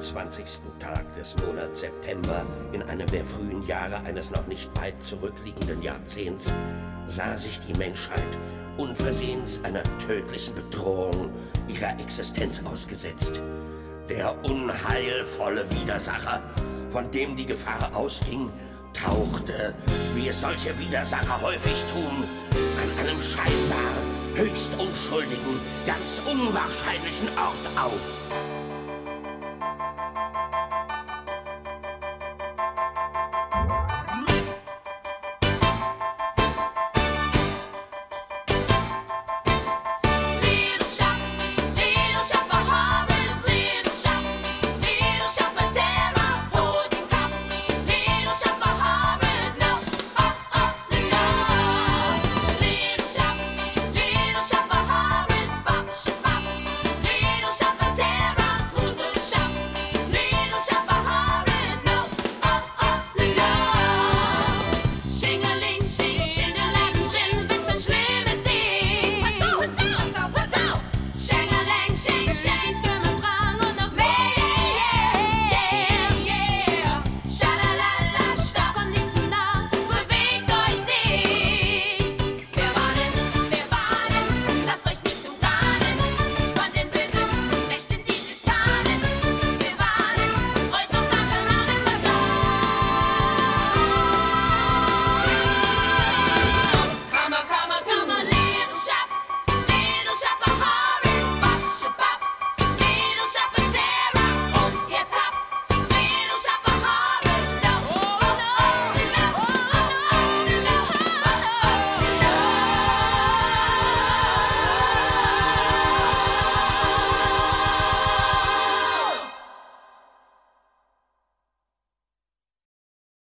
21. Tag des Monats September in einem der frühen Jahre eines noch nicht weit zurückliegenden Jahrzehnts sah sich die Menschheit unversehens einer tödlichen Bedrohung ihrer Existenz ausgesetzt. Der unheilvolle Widersacher, von dem die Gefahr ausging, tauchte, wie es solche Widersacher häufig tun, an einem scheinbar höchst unschuldigen, ganz unwahrscheinlichen Ort auf.